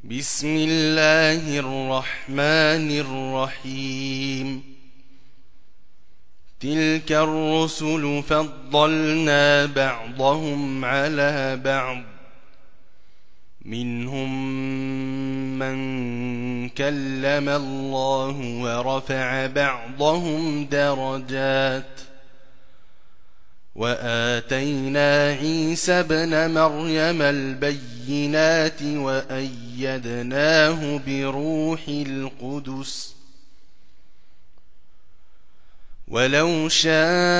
بسم الله الرحمن الرحيم. تلك الرسل فضلنا بعضهم على بعض، منهم من كلم الله ورفع بعضهم درجات، وآتينا عيسى ابن مريم البينات وأيدناه بروح القدس. ولو شاء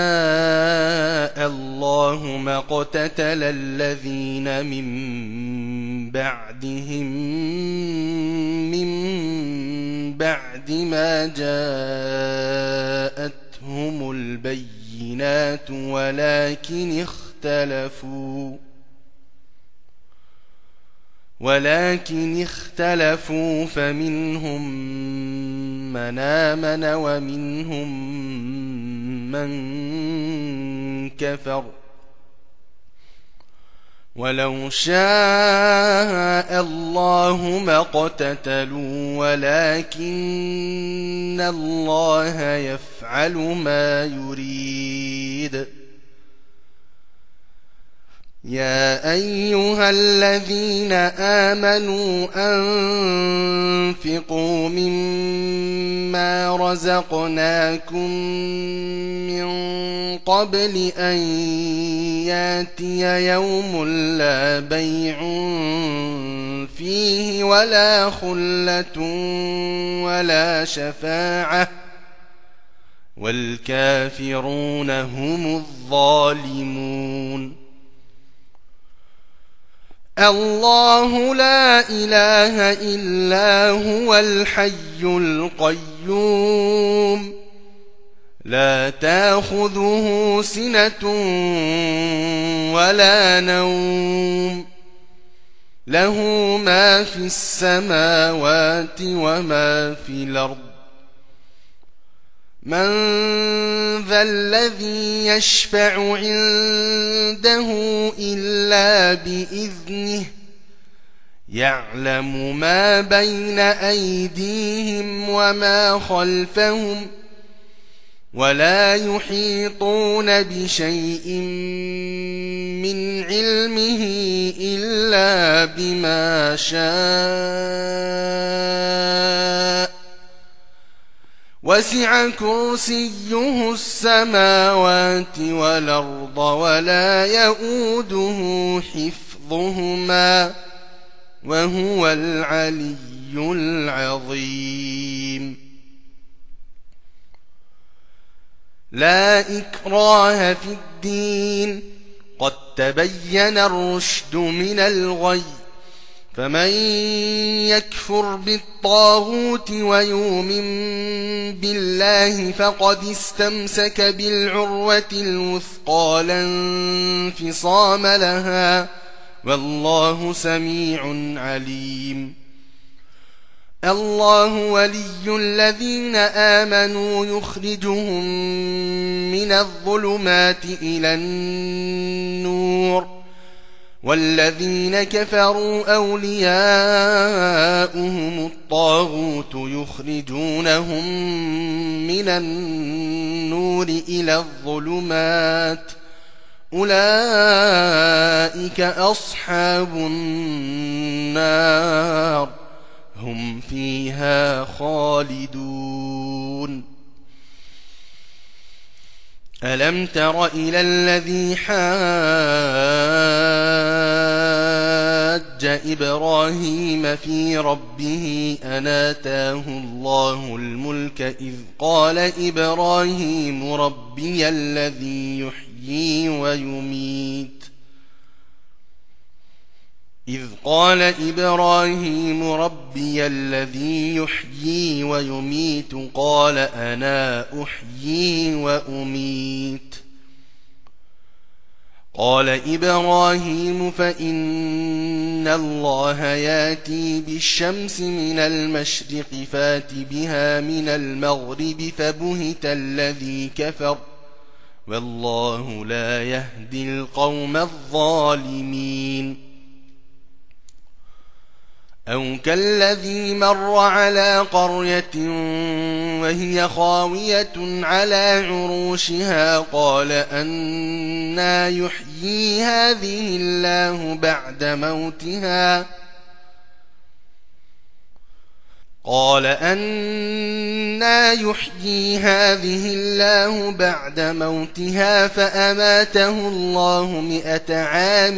الله ما اقتتل الذين من بعدهم من بعد ما جاءتهم البينات ولكن اختلفوا فمنهم من آمن ومنهم من كفر. ولو شاء الله ما اقتتلوا ولكن الله يفعل ما يريد. يا أيها الذين آمنوا أنفقوا مما رزقناكم من قبل أن ياتي يوم لا بيع فيه ولا خلة ولا شفاعة والكافرون هم الظالمون. الله لا إله إلا هو الحي القيوم، لا تأخذه سنة ولا نوم، له ما في السماوات وما في الأرض. من ذا الذي يشفع عنده إلا بإذنه، يعلم ما بين أيديهم وما خلفهم، ولا يحيطون بشيء من علمه إلا بما شاء. وسع كرسيه السماوات والأرض ولا يئوده حفظهما وهو العلي العظيم. لا إكراه في الدين، قد تبين الرشد من الغي، فمن يكفر بالطاغوت ويؤمن بالله فقد استمسك بالعروة الوثقى لا انفصام لها، والله سميع عليم. الله ولي الذين آمنوا يخرجهم من الظلمات إلى النور، والذين كفروا أولياؤهم الطاغوت يخرجونهم من النور إلى الظلمات، أولئك أصحاب النار هم فيها خالدون. ألم تر إلى الذي حاج إبراهيم في ربه أن آتاه الله الملك إذ قال إبراهيم ربي الذي يحيي ويميت قال أنا أحيي وأميت. قال إبراهيم فإن الله ياتي بالشمس من المشرق فات بها من المغرب فبهت الذي كفر والله لا يهدي القوم الظالمين. أو كالذي مر على قرية وهي خاوية على عروشها قال أنى يحيي هذه الله بعد موتها فأماته الله 100 عام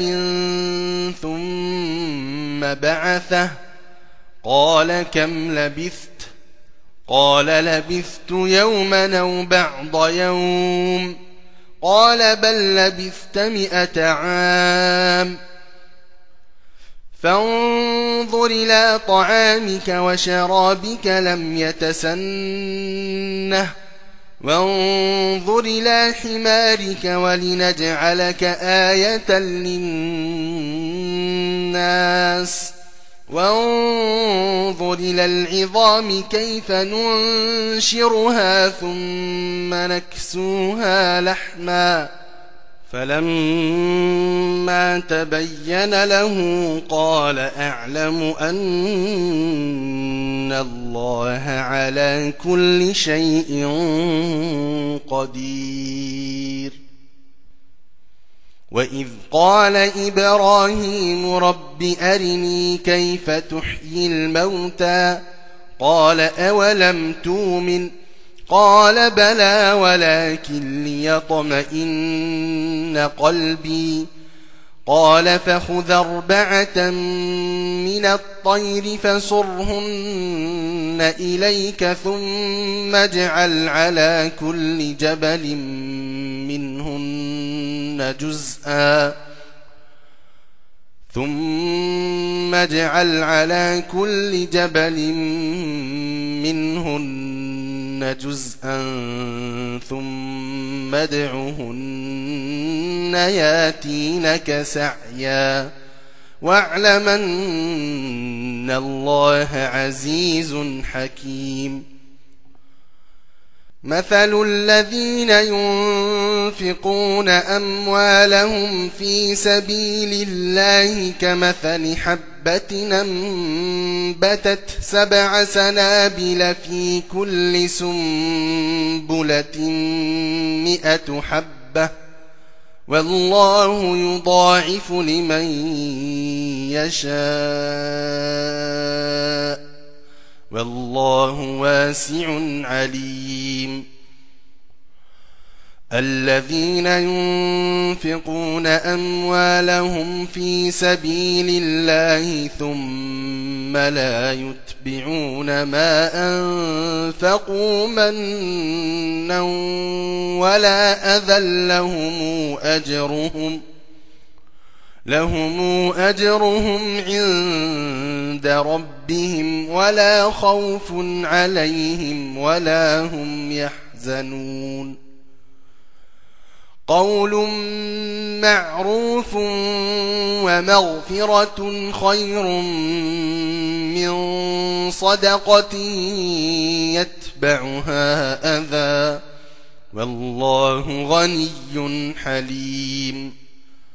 ثم بعثه قال كم لبثت قال لبثت يوما أو بعض يوم قال بل لبثت 100 عام فانظر إلى طعامك وشرابك لم يتسنه وانظر إلى حمارك ولنجعلك آية للناس وانظر إلى العظام كيف ننشرها ثم نكسوها لحما فلما تبين له قال أعلم أن الله على كل شيء قدير وإذ قال إبراهيم رب أرني كيف تحيي الموتى قال أولم تؤمن قال بلى ولكن ليطمئن قلبي قال فخذ 4 من الطير فصرهن إليك ثم اجعل على كل جبل منهن جزءا ثم ادعهن ياتينك سعيا واعلم أن الله عزيز حكيم مثل الذين ينفقون أموالهم في سبيل الله كمثل حبة أنبتت 7 سنابل في كل سنبلة 100 حبة والله يضاعف لمن يشاء والله واسع عليم الذين ينفقون أموالهم في سبيل الله ثم لا يتبعون ما أنفقوا منا ولا أذى لهم أجرهم عند ربهم ولا خوف عليهم ولا هم يحزنون قول معروف ومغفرة خير من صدقة يتبعها أذى والله غني حليم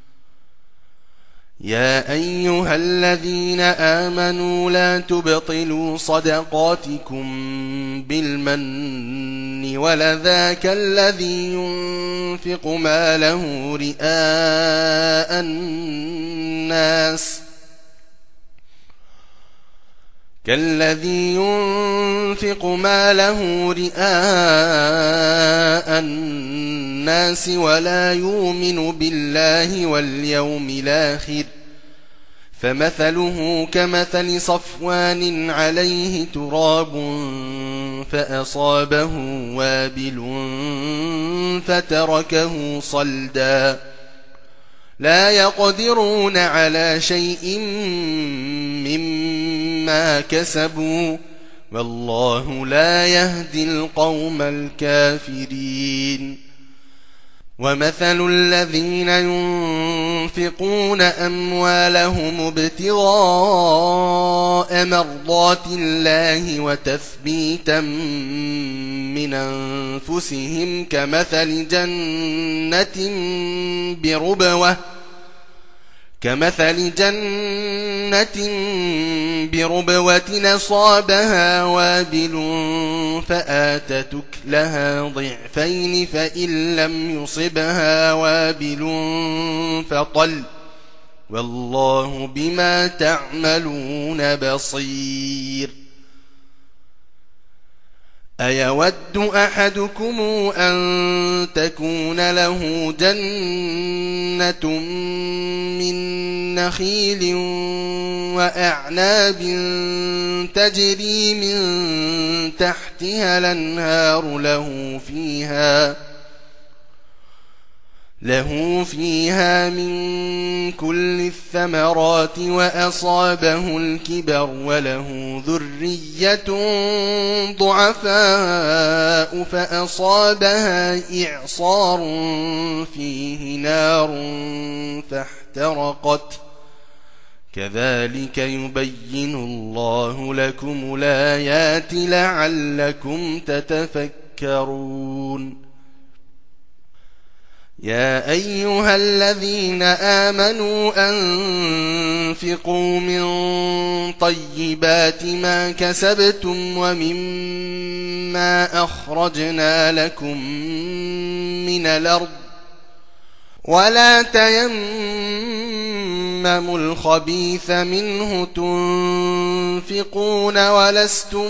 يا أيها الذين آمنوا لا تبطلوا صدقاتكم بالمن والأذى كالذي ينفق ماله رئاء الناس ولا يؤمن بالله واليوم الآخر فمثله كمثل صفوان عليه تراب فأصابه وابل فتركه صلدا لا يقدرون على شيء مما كسبوا والله لا يهدي القوم الكافرين ومثل الذين ينفقون أموالهم ابتغاء مرضات الله وتثبيتا من أنفسهم كمثل جنة بربوة أصابها وابل فآتت أكلها ضعفين فإن لم يصبها وابل فطل والله بما تعملون بصير أيود أحدكم أن تكون له جنة من نخيل وأعناب تجري من تحتها الأنهار له فيها من كل الثمرات وأصابه الكبر وله ذرية ضعفاء فأصابها إعصار فيه نار فاحترقت كذلك يبين الله لكم الآيات لعلكم تتفكرون يا أيها الذين آمنوا أنفقوا من طيبات ما كسبتم ومما أخرجنا لكم من الأرض ولا تيمموا الخبيث منه تنفقون ولستم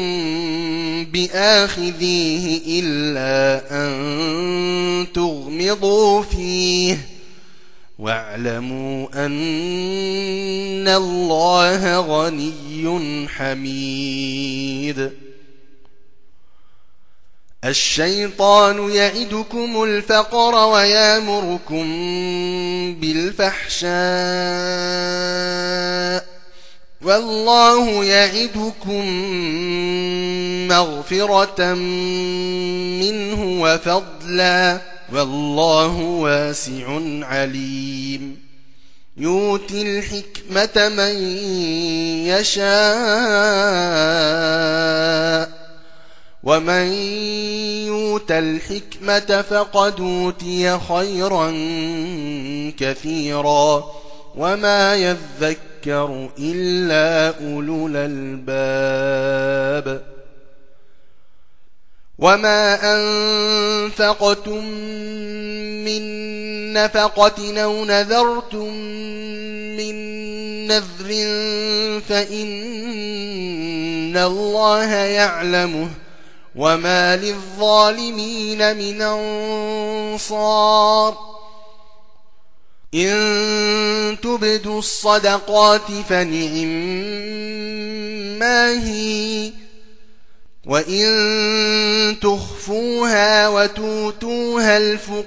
بآخذيه إلا أن تغمضوا فيه واعلموا أن الله غني حميد الشيطان يعدكم الفقر ويأمركم بالفحشاء والله يعدكم مغفرة منه وفضلا والله واسع عليم يؤتي الحكمة من يشاء ومن يؤت الحكمة فقد أوتي خيرا كثيرا وما يذكر إلا أولو الألباب وما أنفقتم من نفقة أو نذرتم من نذر فإن الله يعلمه وما للظالمين من أنصار إن تبدوا الصدقات فنعما هي وإن تخفوها وتؤتوها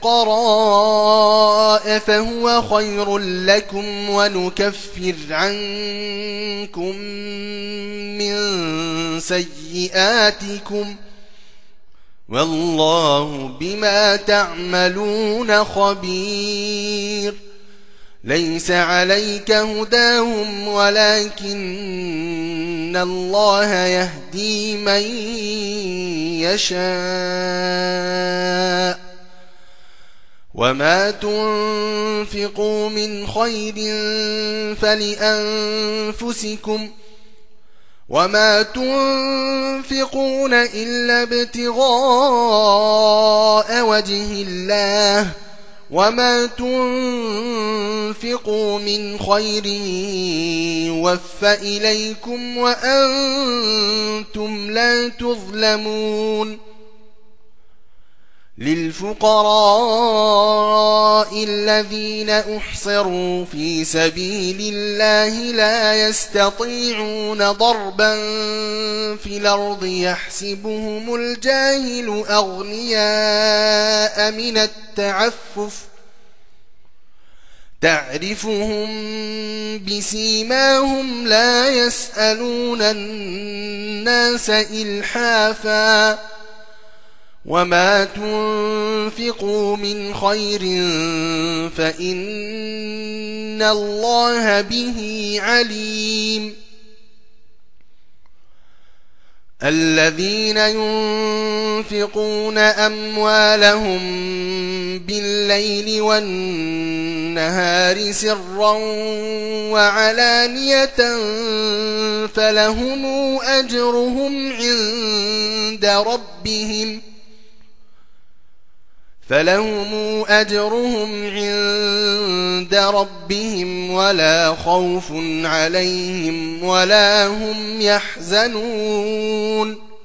الفقراء فهو خير لكم ونكفر عنكم من سيئاتكم والله بما تعملون خبير ليس عليك هداهم ولكن الله يهدي من يشاء وما تنفقوا من خير فلأنفسكم وما تنفقون إلا ابتغاء وجه الله وما تنفقوا من خير يوفى إليكم وأنتم لا تظلمون للفقراء الذين أحصروا في سبيل الله لا يستطيعون ضربا في الأرض يحسبهم الجاهل أغنياء من التعفف تعرفهم بسيماهم لا يسألون الناس إلحافا وما تنفقوا من خير فإن الله به عليم الذين ينفقون أموالهم بالليل والنهار والنهار سرا وعلانية فلهم أجرهم عند ربهم ولا خوف عليهم ولا هم يحزنون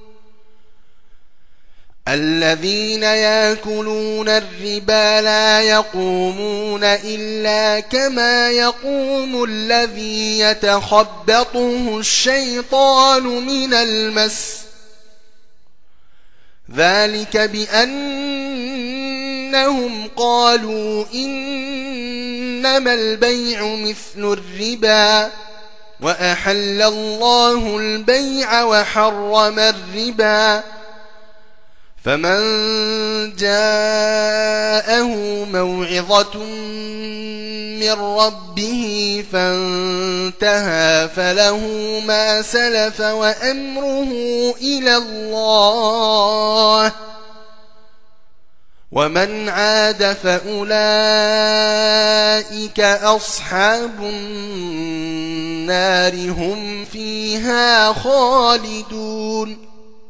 الذين يأكلون الربا لا يقومون إلا كما يقوم الذي يتخبطه الشيطان من المس ذلك بأنهم قالوا إنما البيع مثل الربا وأحل الله البيع وحرم الربا فمن جاءه موعظة من ربه فانتهى فله ما سلف وأمره إلى الله ومن عاد فأولئك أصحاب النار هم فيها خالدون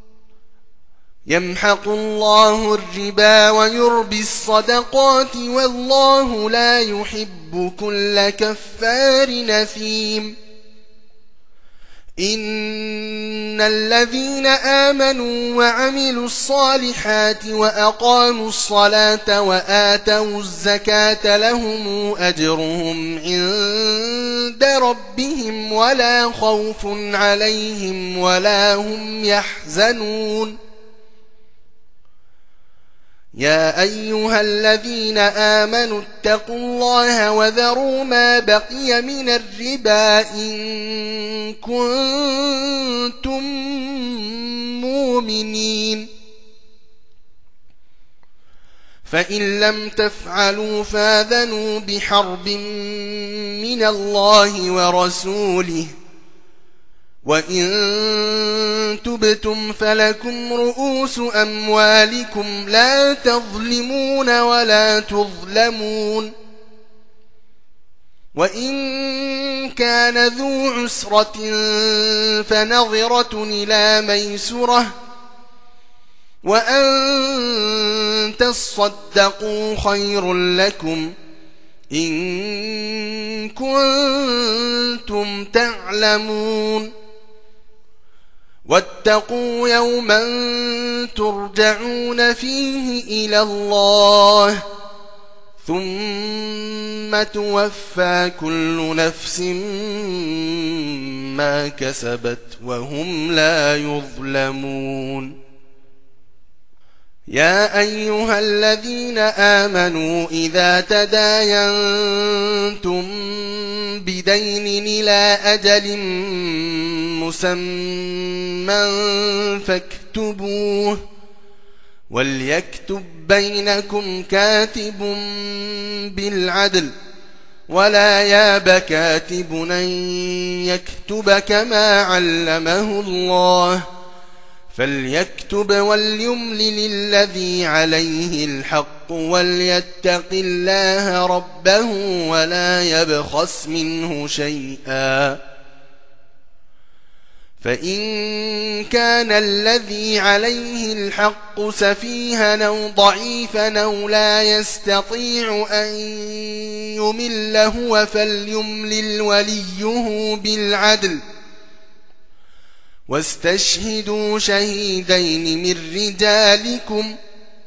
يمحق الله الربا ويربي الصدقات والله لا يحب كل كفار نثيم إن الذين آمنوا وعملوا الصالحات وأقاموا الصلاة وآتوا الزكاة لهم أجرهم عند ربهم ولا خوف عليهم ولا هم يحزنون يا أيها الذين آمنوا اتقوا الله وذروا ما بقي من الربا إن كنتم مؤمنين فإن لم تفعلوا فاذنوا بحرب من الله ورسوله وإن تبتم فلكم رؤوس أموالكم لا تظلمون ولا تظلمون وإن كان ذو عسرة فنظرة إلى ميسرة وأن تصدقوا خير لكم إن كنتم تعلمون واتقوا يوما ترجعون فيه إلى الله ثم توفى كل نفس ما كسبت وهم لا يظلمون يا أيها الذين آمنوا إذا تداينتم بدين إلى أجل مسمى فاكتبوه وليكتب بينكم كاتب بالعدل ولا ياب كاتب أن يكتب كما علمه الله فليكتب وليملل الذي عليه الحق وليتق الله ربه ولا يبخس منه شيئا فإن كان الذي عليه الحق سفيها أو ضعيفا أو لا يستطيع أن يمل هو فليملل وليه بالعدل واستشهدوا شهيدين من رجالكم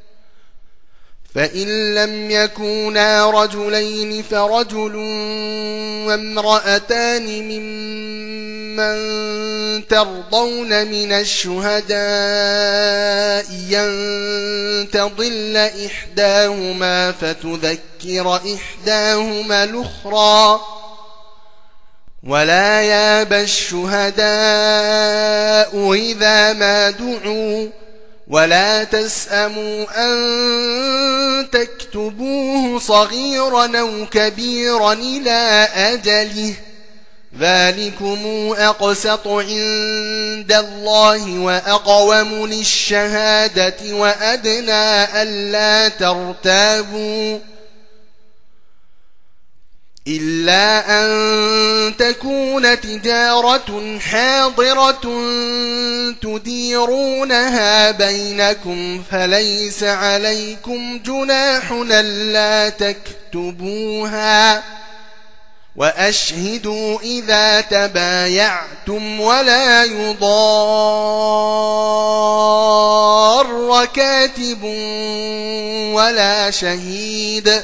فإن لم يكونا رجلين فرجل وامرأتان ممن ترضون من الشهداء أن تضل إحداهما فتذكر إحداهما الأخرى ولا يابى الشهداء إذا ما دعوا ولا تسأموا أن تكتبوه صغيرا أو كبيرا إلى أجله ذلكم أقسط عند الله وأقوم للشهادة وأدنى ألا ترتابوا إلا أن تكون تجارة حاضرة تديرونها بينكم فليس عليكم جناح ألا تكتبوها وأشهدوا إذا تبايعتم ولا يضار كاتب ولا شهيد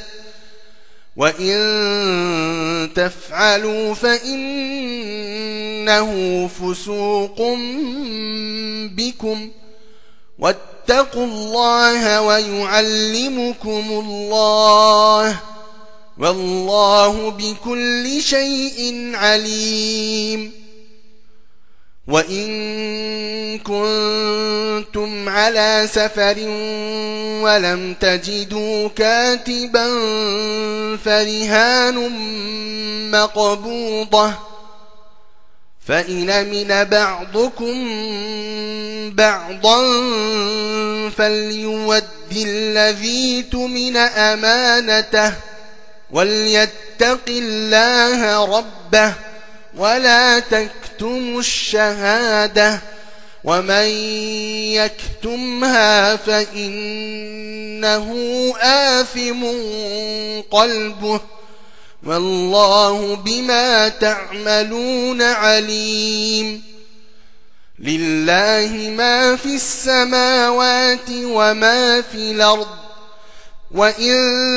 وإن تفعلوا فإنه فسوق بكم واتقوا الله ويعلمكم الله والله بكل شيء عليم وإن كنتم على سفر ولم تجدوا كاتبا فرهان مقبوضة فإن أمن بعضكم بعضا فليؤد الذي اؤتمن أمانته وليتق الله ربه ولا تكتموا الشهادة ومن يكتمها فإنه آثم قلبه والله بما تعملون عليم لله ما في السماوات وما في الأرض وإن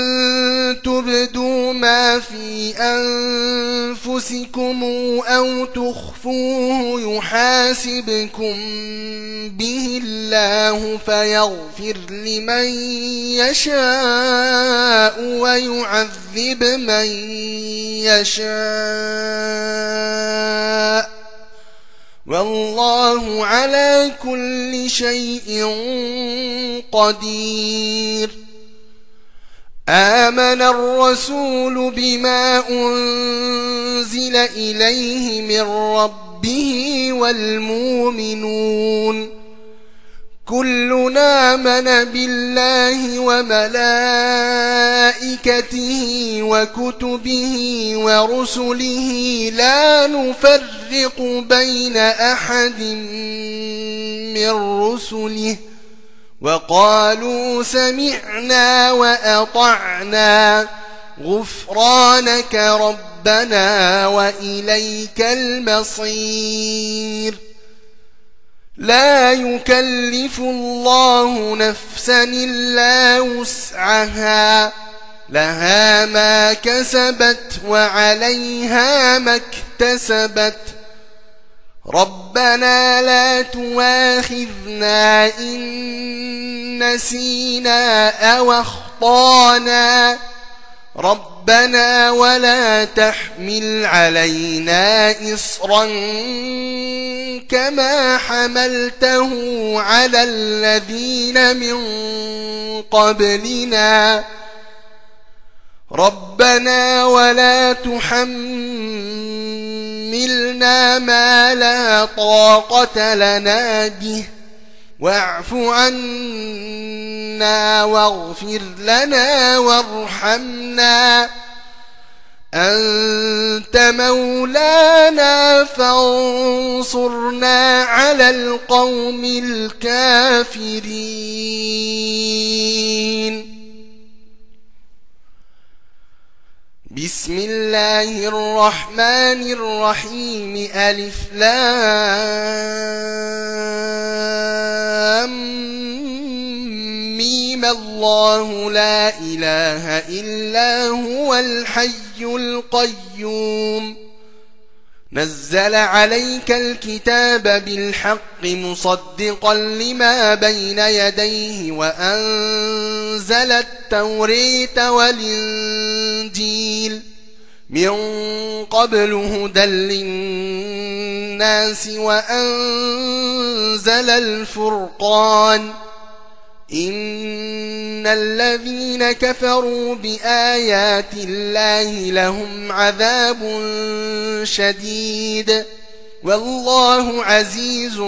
تبدوا ما في أنفسكم أو تخفوه يحاسبكم به الله فيغفر لمن يشاء ويعذب من يشاء والله على كل شيء قدير آمن الرسول بما أنزل إليه من ربه والمؤمنون كلنا آمن بالله وملائكته وكتبه ورسله لا نفرق بين أحد من رسله وقالوا سمعنا وأطعنا غفرانك ربنا وإليك المصير لا يكلف الله نفسا إلا وسعها لها ما كسبت وعليها ما اكتسبت ربنا لا تؤاخذنا إن نسينا أو أخطأنا ربنا ولا تحمل علينا إصرا كما حملته على الذين من قبلنا ربنا ولا تحملنا ما لا طاقة لنا به واعف عنا واغفر لنا وارحمنا أنت مولانا فانصرنا على القوم الكافرين بسم الله الرحمن الرحيم ألف لام ميم الله لا إله إلا هو الحي القيوم نزل عليك الكتاب بالحق مصدقا لما بين يديه وأنزل التوراة والإنجيل من قبل هدى للناس وأنزل الفرقان إن الذين كفروا بآيات الله لهم عذاب شديد والله عزيز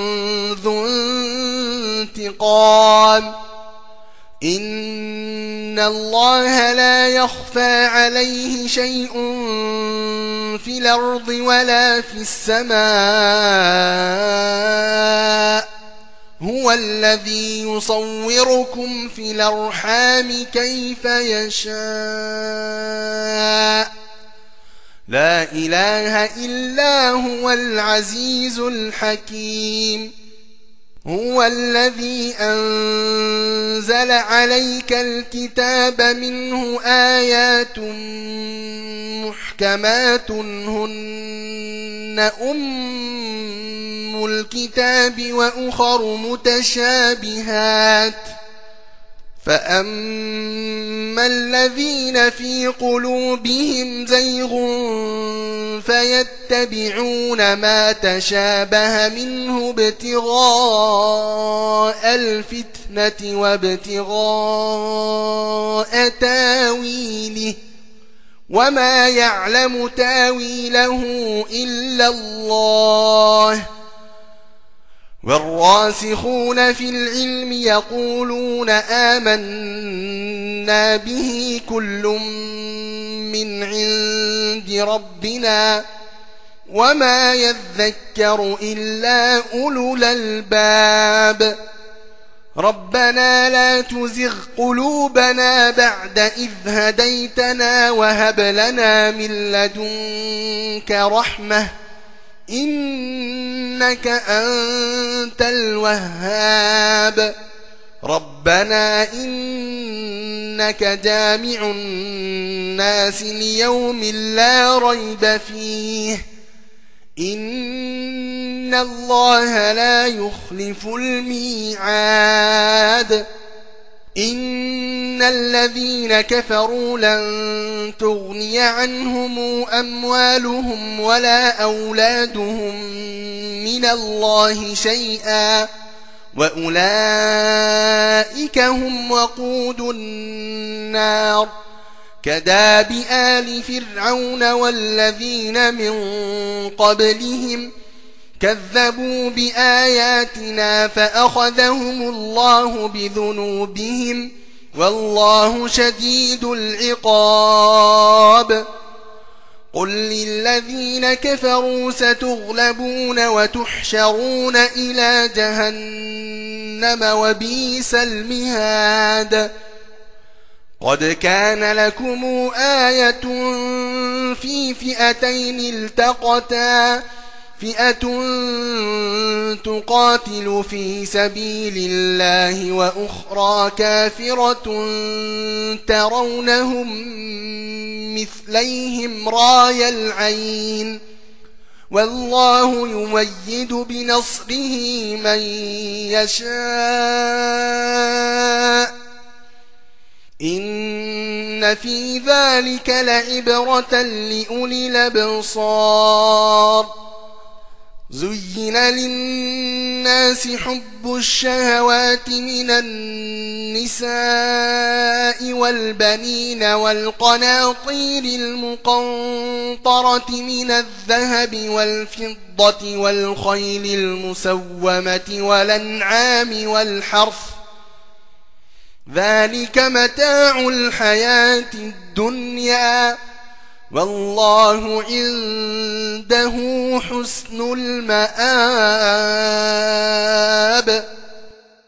ذو انتقام إن الله لا يخفى عليه شيء في الأرض ولا في السماء هو الذي يصوركم في الأرحام كيف يشاء لا إله إلا هو العزيز الحكيم هو الذي أنزل عليك الكتاب منه آيات محكمات هن أم الكتاب وأخر متشابهات فأما الذين في قلوبهم زيغ فيتبعون ما تشابه منه ابتغاء الفتنة وابتغاء تاويله وما يعلم تاويله إلا الله والراسخون في العلم يقولون آمنا به كل من عند ربنا وما يذكر إلا أولو الألباب ربنا لا تزغ قلوبنا بعد إذ هديتنا وهب لنا من لدنك رحمة إنك أنت الوهاب ربنا إنك جامع الناس ليوم لا ريب فيه إن الله لا يخلف الميعاد إن الذين كفروا لن تغني عنهم أموالهم ولا أولادهم من الله شيئا وأولئك هم وقود النار كداب آل فرعون والذين من قبلهم كذبوا بآياتنا فأخذهم الله بذنوبهم والله شديد العقاب قل للذين كفروا ستغلبون وتحشرون إلى جهنم وبئس المهاد قد كان لكم آية في فئتين التقتا فئة تقاتل في سبيل الله وأخرى كافرة ترونهم مثليهم راي العين والله يميد بنصره من يشاء إن في ذلك لعبرة لأولي الأبصار زين للناس حب الشهوات من النساء والبنين والقناطير المقنطرة من الذهب والفضة والخيل المسومة والأنعام والحرث ذلك متاع الحياة الدنيا والله عنده حسن المآب